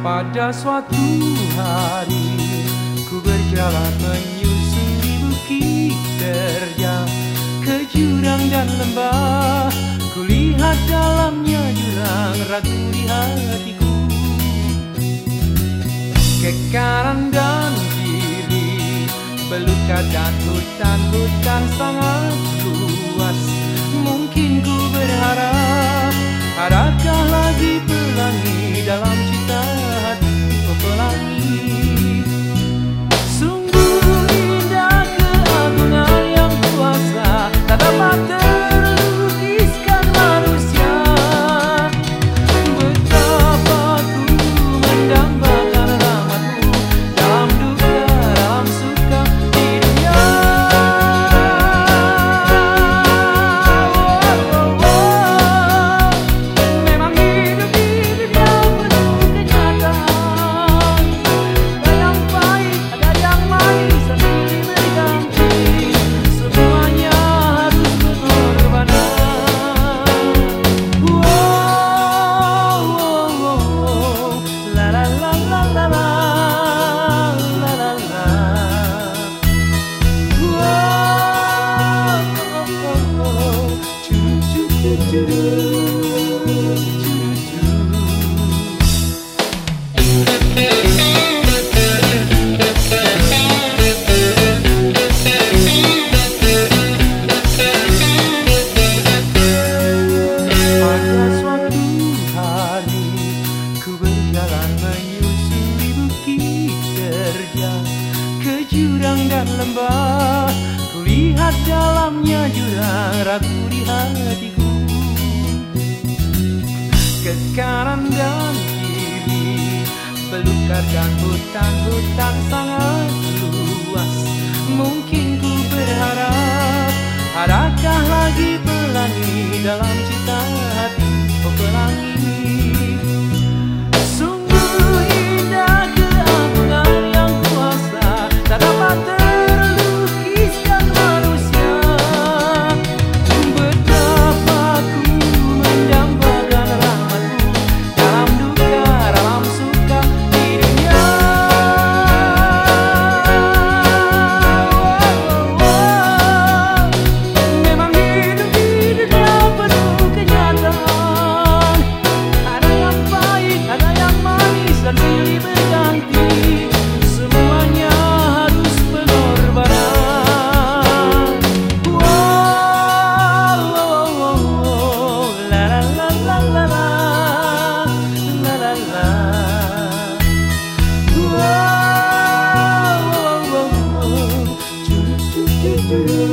Pada suatu hari ku berjalan menyusuri bukit terjal, ke jurang dan lembah. Kulihat dalamnya jurang ragu di hatiku. Ke kanan dan kiri belukar dan hutan-hutan sangat luas. Mungkin ku berharap adakah lagi pelangi dalam cinta hati, oh pelangi. Sungguh indah keagungan yang kuasa, tak dapat terlukiskan manusia. Betapa ku mendambakan rahmatmu dalam duka, dalam suka di dunia. Memang hidup di dunia penuh kenyataan. Ada yang pahit, ada yang manis, dan silih berganti. Semuanya harus berkorbanan. La la la la la la, la la la. Choo choo choo choo Pada suatu hari ku berjalan menyusuri bukit terjal, ke jurang dan lembah. Kulihat dalamnya jurang ragu di hatiku. Ke kanan dan kiri belukar dan hutan-hutan sangat luas. Mungkin ku berharap adakah lagi pelangi dalam cinta hati, oh pelangi. Sungguh indah keagungan yang kuasa, tak dapat terlukiskan manusia. Betapa ku mendambakan rahmatmu dalam duka, dalam suka di dunia. Memang hidup di dunia penuh kenyataan. Ada yang pahit, ada yang manis, dan silih berganti. Semuanya harus berkorbanan. La la la la la la, la la la. Choo choo choo choo.